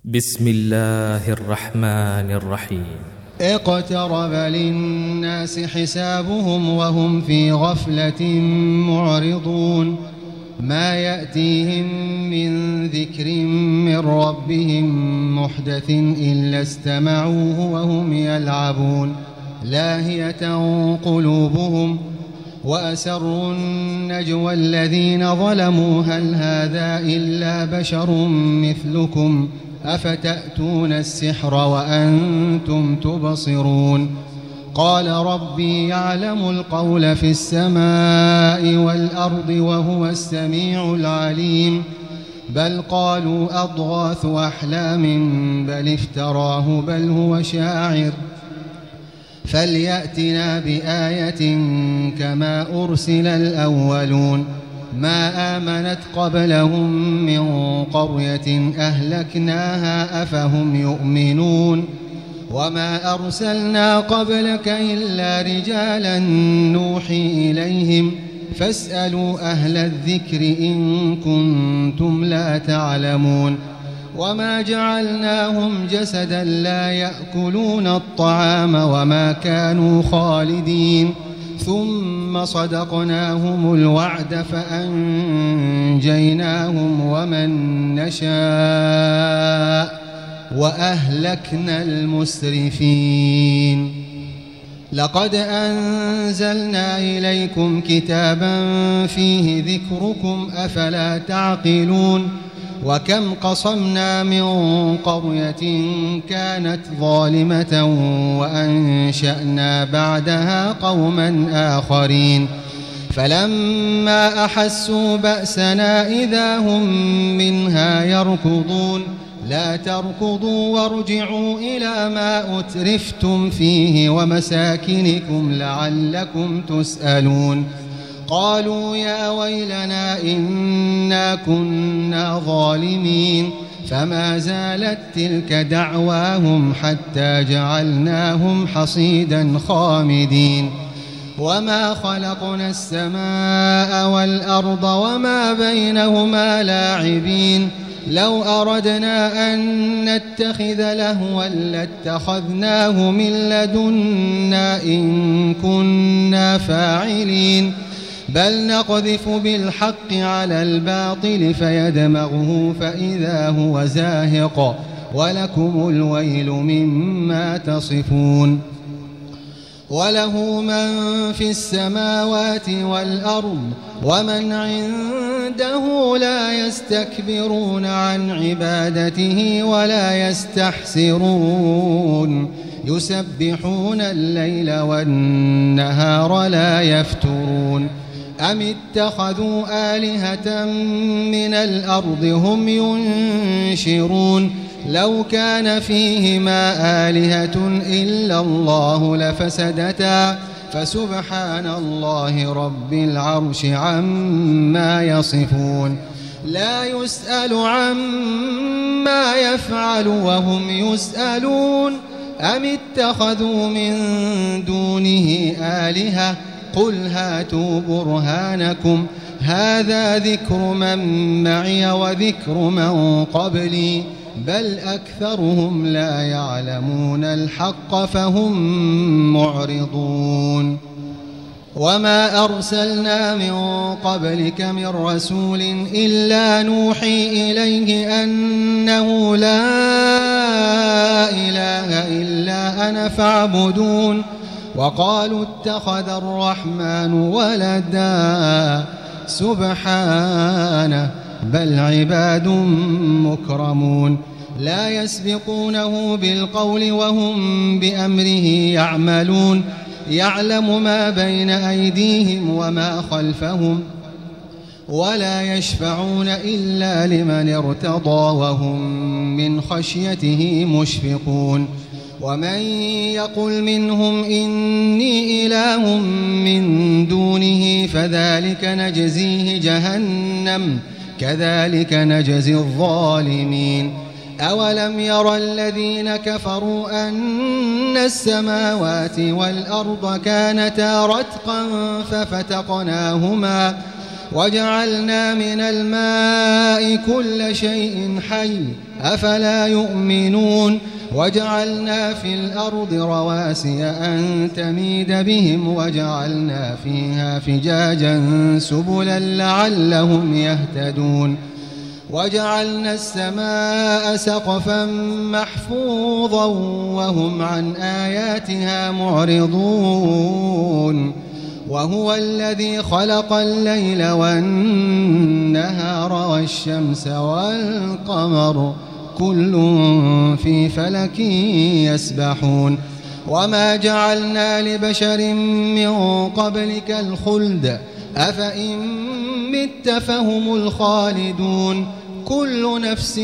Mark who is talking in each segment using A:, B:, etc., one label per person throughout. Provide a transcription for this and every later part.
A: بسم الله الرحمن الرحيم.
B: اقترب للناس حسابهم وهم في غفلة معرضون. ما يأتيهم من ذكر من ربهم محدث إلا استمعوه وهم يلعبون لاهية قلوبهم وأسروا النجوى الذين ظلموا هل هذا إلا بشر مثلكم أفتأتون السحر وأنتم تبصرون. قال ربي يعلم القول في السماء والأرض وهو السميع العليم. بل قالوا أضغاث أحلام بل افتراه بل هو شاعر فليأتنا بآية كما أرسل الأولون. ما آمنت قبلهم من قرية أهلكناها أفهم يؤمنون. وما أرسلنا قبلك إلا رجالا نوحي إليهم فاسألوا أهل الذكر إن كنتم لا تعلمون. وما جعلناهم جسدا لا يأكلون الطعام وما كانوا خالدين. ثم صدقناهم الوعد فأنجيناهم ومن نشاء وأهلكنا المسرفين. لقد أنزلنا إليكم كتابا فيه ذكركم أفلا تعقلون. وكم قصمنا من قرية كانت ظالمة وأنشأنا بعدها قوما آخرين فلما أحسوا بأسنا إذا هم منها يركضون. لا تركضوا وارجعوا إلى ما أترفتم فيه ومساكنكم لعلكم تسألون. قالوا يا ويلنا إنا كنا ظالمين. فما زالت تلك دعواهم حتى جعلناهم حصيدا خامدين. وما خلقنا السماء والأرض وما بينهما لاعبين. لو أردنا أن نتخذ لهوا لاتخذناه من لدنا إن كنا فاعلين. بل نقذف بالحق على الباطل فيدمغه فإذا هو زاهق ولكم الويل مما تصفون. وله من في السماوات والأرض ومن عنده لا يستكبرون عن عبادته ولا يستحسرون. يسبحون الليل والنهار لا يفترون. أم اتخذوا آلهة من الأرض هم ينشرون. لو كان فيهما آلهة إلا الله لفسدتا فسبحان الله رب العرش عما يصفون. لا يسأل عما يفعل وهم يسألون. أم اتخذوا من دونه آلهة قل هاتوا برهانكم هذا ذكر من معي وذكر من قبلي بل أكثرهم لا يعلمون الحق فهم معرضون. وما أرسلنا من قبلك من رسول إلا نوحي إليه أنه لا إله إلا أنا فاعبدون. وقالوا اتخذ الرحمن ولدا سبحانه بل عباد مكرمون. لا يسبقونه بالقول وهم بأمره يعملون. يعلم ما بين أيديهم وما خلفهم ولا يشفعون إلا لمن ارتضى وهم من خشيته مشفقون. ومن يقل منهم إني إله من دونه فذلك نجزيه جهنم كذلك نجزي الظالمين. أولم ير الذين كفروا أن السماوات والأرض كانتا رتقا وجعلنا من الماء كل شيء حي أفلا يؤمنون وجعلنا في الأرض رواسي أن تميد بهم وجعلنا فيها فجاجا سبلا لعلهم يهتدون وجعلنا السماء سقفا محفوظا وهم عن آياتها معرضون وهو الذي خلق الليل والنهار والشمس والقمر كل في فلك يسبحون وما جعلنا لبشر من قبلك الخلد أفإن مت فهم الخالدون كل نفس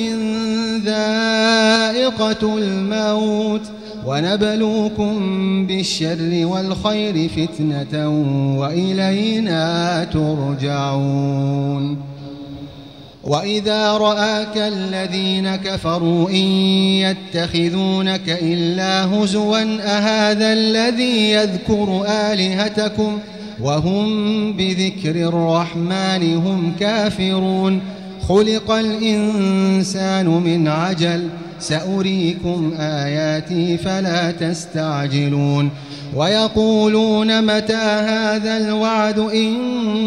B: ذائقة الموت ونبلوكم بالشر والخير فتنة وإلينا ترجعون وإذا رآك الذين كفروا إن يتخذونك إلا هزوا أهذا الذي يذكر آلهتكم وهم بذكر الرحمن هم كافرون خلق الإنسان من عجل سأريكم آياتي فلا تستعجلون ويقولون متى هذا الوعد إن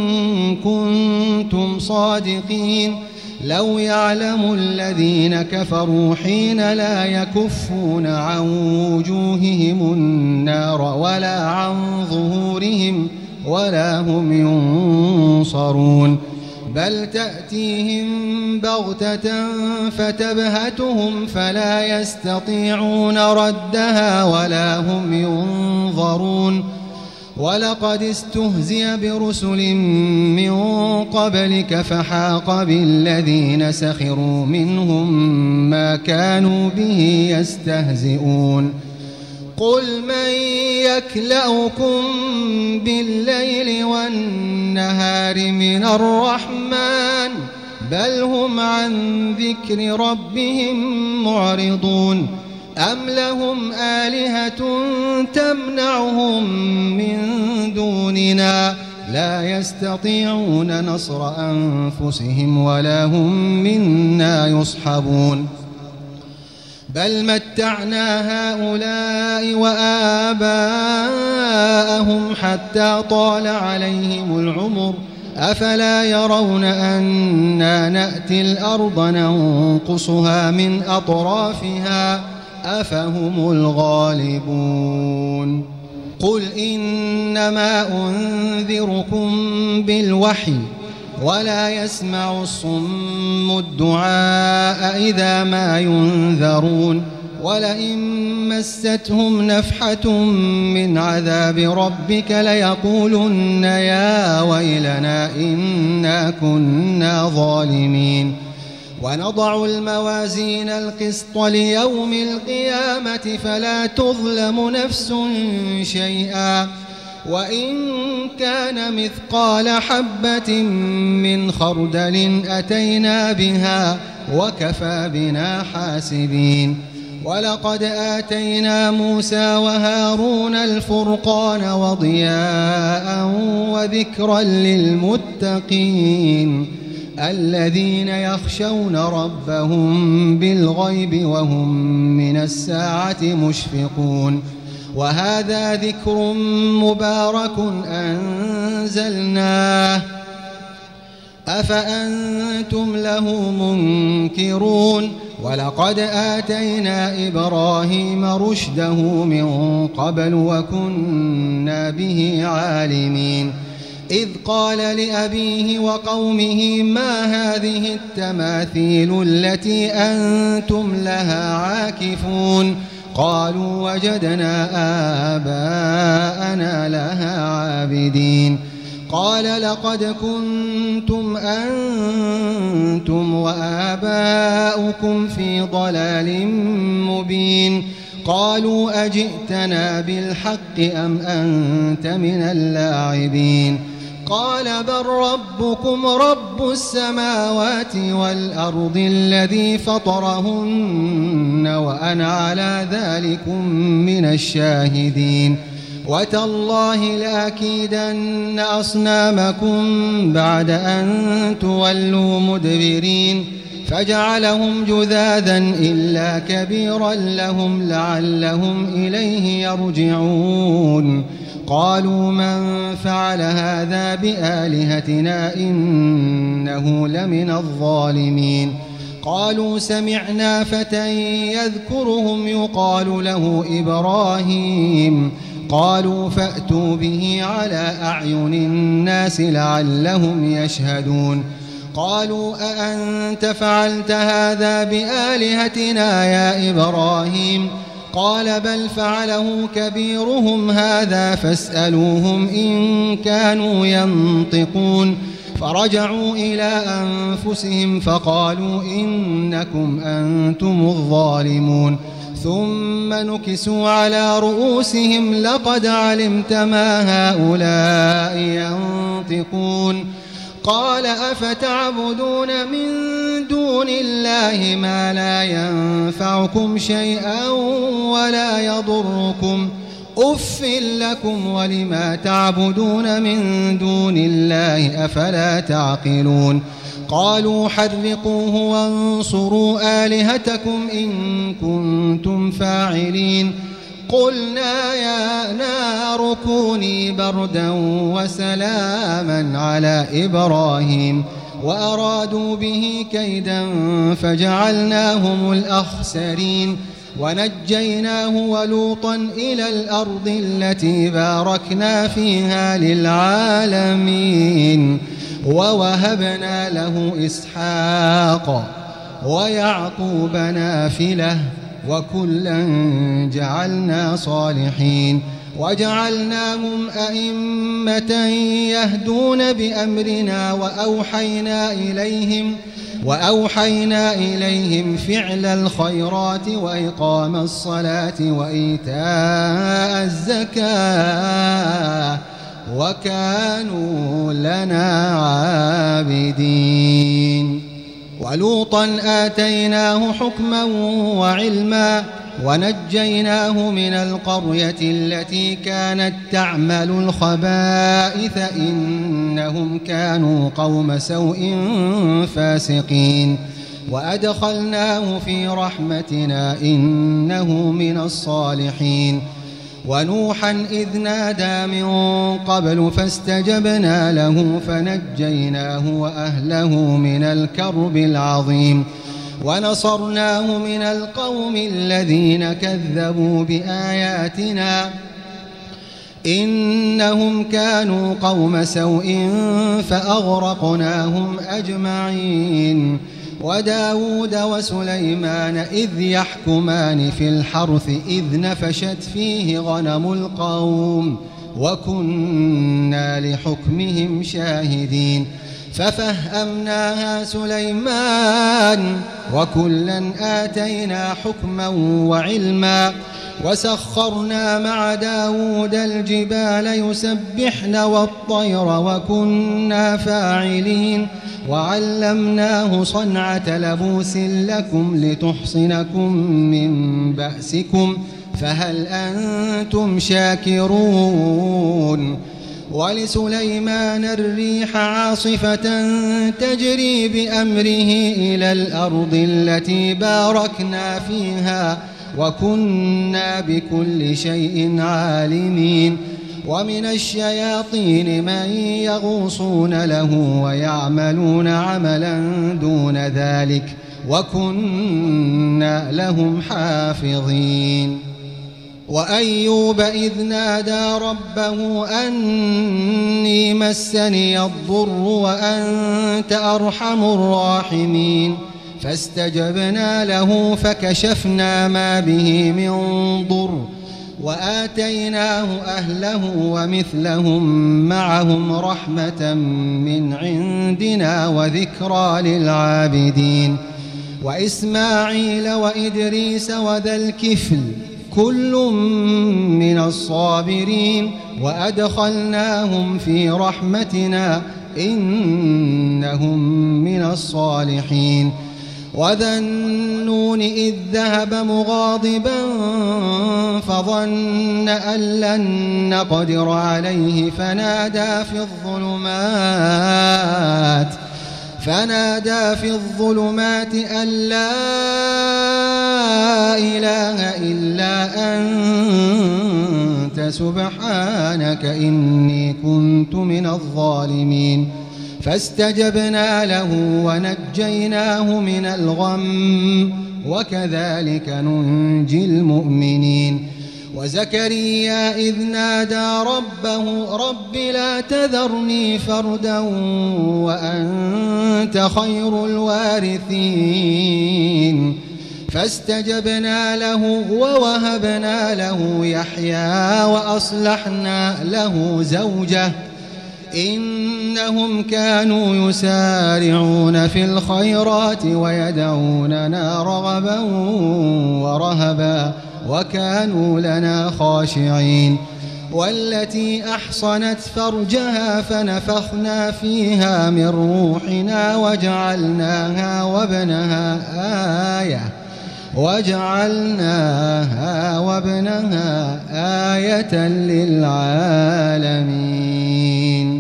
B: كنتم صادقين لو يعلم الذين كفروا حين لا يكفون عن وجوههم النار ولا عن ظهورهم ولا هم ينصرون بل تأتيهم بغتة فتبهتهم فلا يستطيعون ردها ولا هم ينظرون ولقد استهزئ برسل من قبلك فحاق بالذين سخروا منهم ما كانوا به يستهزئون قل من يكلؤكم بالليل والنهار من الرحمن بل هم عن ذكر ربهم معرضون أم لهم آلهة تمنعهم من دوننا لا يستطيعون نصر أنفسهم ولا هم منا يصحبون بل متعنا هؤلاء وآباءهم حتى طال عليهم العمر أفلا يرون أنا نأتي الأرض ننقصها من أطرافها أفهم الغالبون قل إنما أنذركم بالوحي ولا يسمع الصم الدعاء إذا ما ينذرون ولئن مستهم نفحة من عذاب ربك ليقولن يا ويلنا إنا كنا ظالمين ونضع الموازين القسط ليوم القيامة فلا تظلم نفس شيئا وإن كان مثقال حبة من خردل أتينا بها وكفى بنا حاسبين ولقد آتينا موسى وهارون الفرقان وضياء وذكرا للمتقين الذين يخشون ربهم بالغيب وهم من الساعة مشفقون وهذا ذكر مبارك أنزلناه أفأنتم له منكرون ولقد آتينا إبراهيم رشده من قبل وكنا به عالمين إذ قال لأبيه وقومه ما هذه التماثيل التي أنتم لها عاكفون قالوا وجدنا آباءنا لها عابدين قال لقد كنتم أنتم وآباؤكم في ضلال مبين قالوا أجئتنا بالحق أم أنت من اللاعبين قال بل ربكم رب السماوات والأرض الذي فطرهن وأنا على ذلكم من الشاهدين وتالله لأكيدن أصنامكم بعد أن تولوا مدبرين فجعلهم جذاذا إلا كبيرا لهم لعلهم إليه يرجعون قالوا من فعل هذا بآلهتنا إنه لمن الظالمين قالوا سمعنا فتى يذكرهم يقال له إبراهيم قالوا فأتوا به على أعين الناس لعلهم يشهدون قالوا أأنت فعلت هذا بآلهتنا يا إبراهيم قال بل فعله كبيرهم هذا فاسألوهم إن كانوا ينطقون فرجعوا إلى أنفسهم فقالوا إنكم أنتم الظالمون ثم نكسوا على رؤوسهم لقد علمت ما هؤلاء ينطقون قال أفتعبدون من دون الله ما لا ينفعكم شيئا ولا يضركم أف لكم ولما تعبدون من دون الله أفلا تعقلون قالوا حرقوه وانصروا آلهتكم إن كنتم فاعلين قلنا يا نار كوني بردا وسلاما على إبراهيم وأرادوا به كيدا فجعلناهم الأخسرين ونجيناه ولوطا إلى الأرض التي باركنا فيها للعالمين ووهبنا له إسحاق ويعقوب نافلة وكلا جعلنا صالحين وجعلناهم أئمة يهدون بأمرنا وأوحينا إليهم فعل الخيرات وإقام الصلاة وإيتاء الزكاة وكانوا لنا عابدين ولوطا آتيناه حكما وعلما ونجيناه من القرية التي كانت تعمل الخبائث إنهم كانوا قوم سوء فاسقين وأدخلناه في رحمتنا إنه من الصالحين ونوحا إذ نادى من قبل فاستجبنا له فنجيناه وأهله من الكرب العظيم ونصرناه من القوم الذين كذبوا بآياتنا إنهم كانوا قوم سوء فأغرقناهم أجمعين وداود وسليمان إذ يحكمان في الحرث إذ نفشت فيه غنم القوم وكنا لحكمهم شاهدين ففهمناها سليمان وكلا آتينا حكما وعلما وسخرنا مع داود الجبال يسبحن والطير وكنا فاعلين وعلمناه صنعة لبوس لكم لتحصنكم من بأسكم فهل أنتم شاكرون ولسليمان الريح عاصفة تجري بأمره إلى الأرض التي باركنا فيها وكنا بكل شيء عالمين ومن الشياطين من يغوصون له ويعملون عملا دون ذلك وكنا لهم حافظين وأيوب إذ نادى ربه أني مسني الضر وأنت أرحم الراحمين فاستجبنا له فكشفنا ما به من ضر وآتيناه أهله ومثلهم معهم رحمة من عندنا وذكرى للعابدين وإسماعيل وإدريس وذا الكفل كل من الصابرين وأدخلناهم في رحمتنا إنهم من الصالحين وذا النون إذ ذهب مغاضبا فظن أن لن نقدر عليه فنادى في الظلمات أن لا إله إلا أنت سبحانك إني كنت من الظالمين فاستجبنا له ونجيناه من الغم وكذلك ننجي المؤمنين وزكريا إذ نادى ربه رب لا تذرني فردا وأنت خير الوارثين فاستجبنا له ووهبنا له يحيى وأصلحنا له زوجه إنهم كانوا يسارعون في الخيرات ويدعوننا رغبا ورهبا وكانوا لنا خاشعين والتي أحصنت فرجها فنفخنا فيها من روحنا وجعلناها وابنها آية للعالمين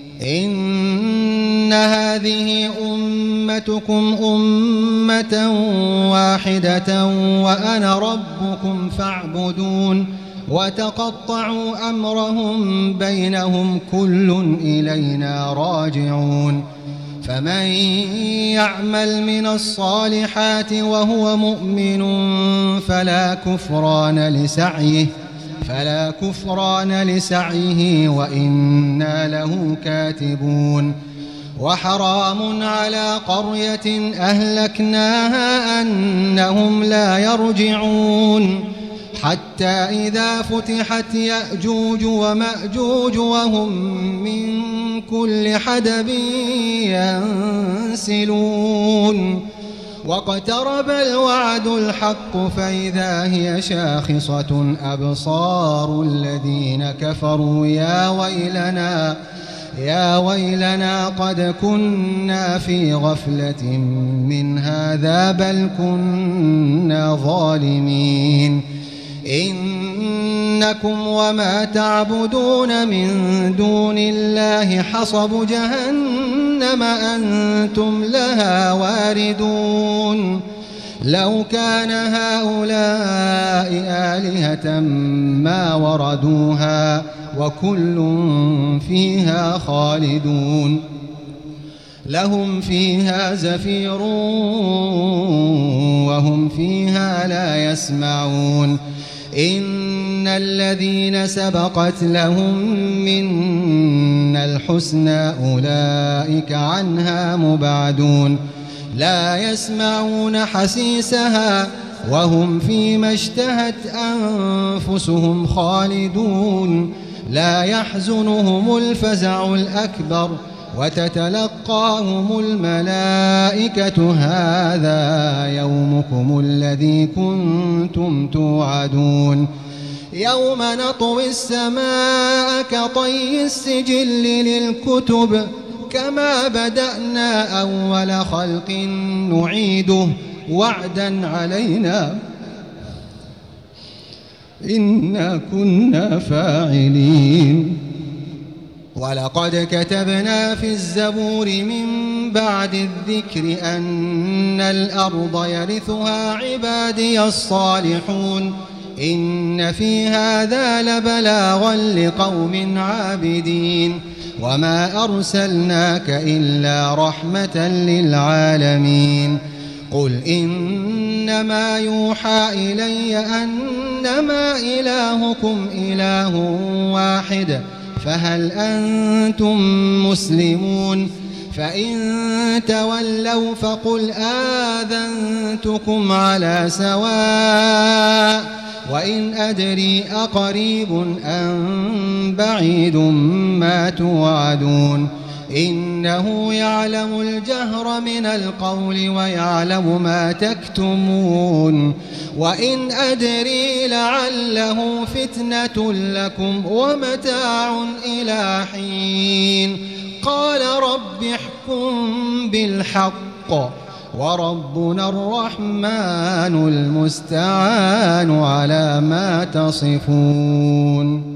B: إن هذه أمتكم أمة واحدة وأنا ربكم فاعبدون وتقطعوا أمرهم بينهم كل إلينا راجعون فمن يعمل من الصالحات وهو مؤمن فلا كفران لسعيه وإنا له كاتبون وحرام على قرية أهلكناها أنهم لا يرجعون حتى إذا فتحت يأجوج ومأجوج وهم من كل حدب ينسلون واقترب الوعد الحق فإذا هي شاخصة أبصار الذين كفروا يا ويلنا قد كنا في غفلة من هذا بل كنا ظالمين إنكم وما تعبدون من دون الله حصب جهنم أنتم لها واردون لو كان هؤلاء آلهة ما وردوها وكل فيها خالدون لهم فيها زفير وهم فيها لا يسمعون إن الذين سبقت لهم منا الحسنى أولئك عنها مبعدون لا يسمعون حسيسها وهم فيما اشتهت أنفسهم خالدون لا يحزنهم الفزع الأكبر وتتلقاهم الملائكة هذا يومكم الذي كنتم توعدون يوم نطوي السماء كطي السجل للكتب كما بدأنا أول خلق نعيده وعدا علينا إنا كنا فاعلين ولقد كتبنا في الزبور من بعد الذكر أن الأرض يرثها عبادي الصالحون إن في هذا لبلاغا لقوم عابدين وما أرسلناك إلا رحمة للعالمين قل إنما يوحى إلي أنما إلهكم إله واحد فهل أنتم مسلمون فإن تولوا فقل آذنتكم على سواء وإن أدري أقريب أم بعيد ما توعدون إنه يعلم الجهر من القول ويعلم ما تكتمون وإن أدري لعله فتنة لكم ومتاع إلى حين قال رب احكم بالحق وربنا الرحمن المستعان على ما تصفون.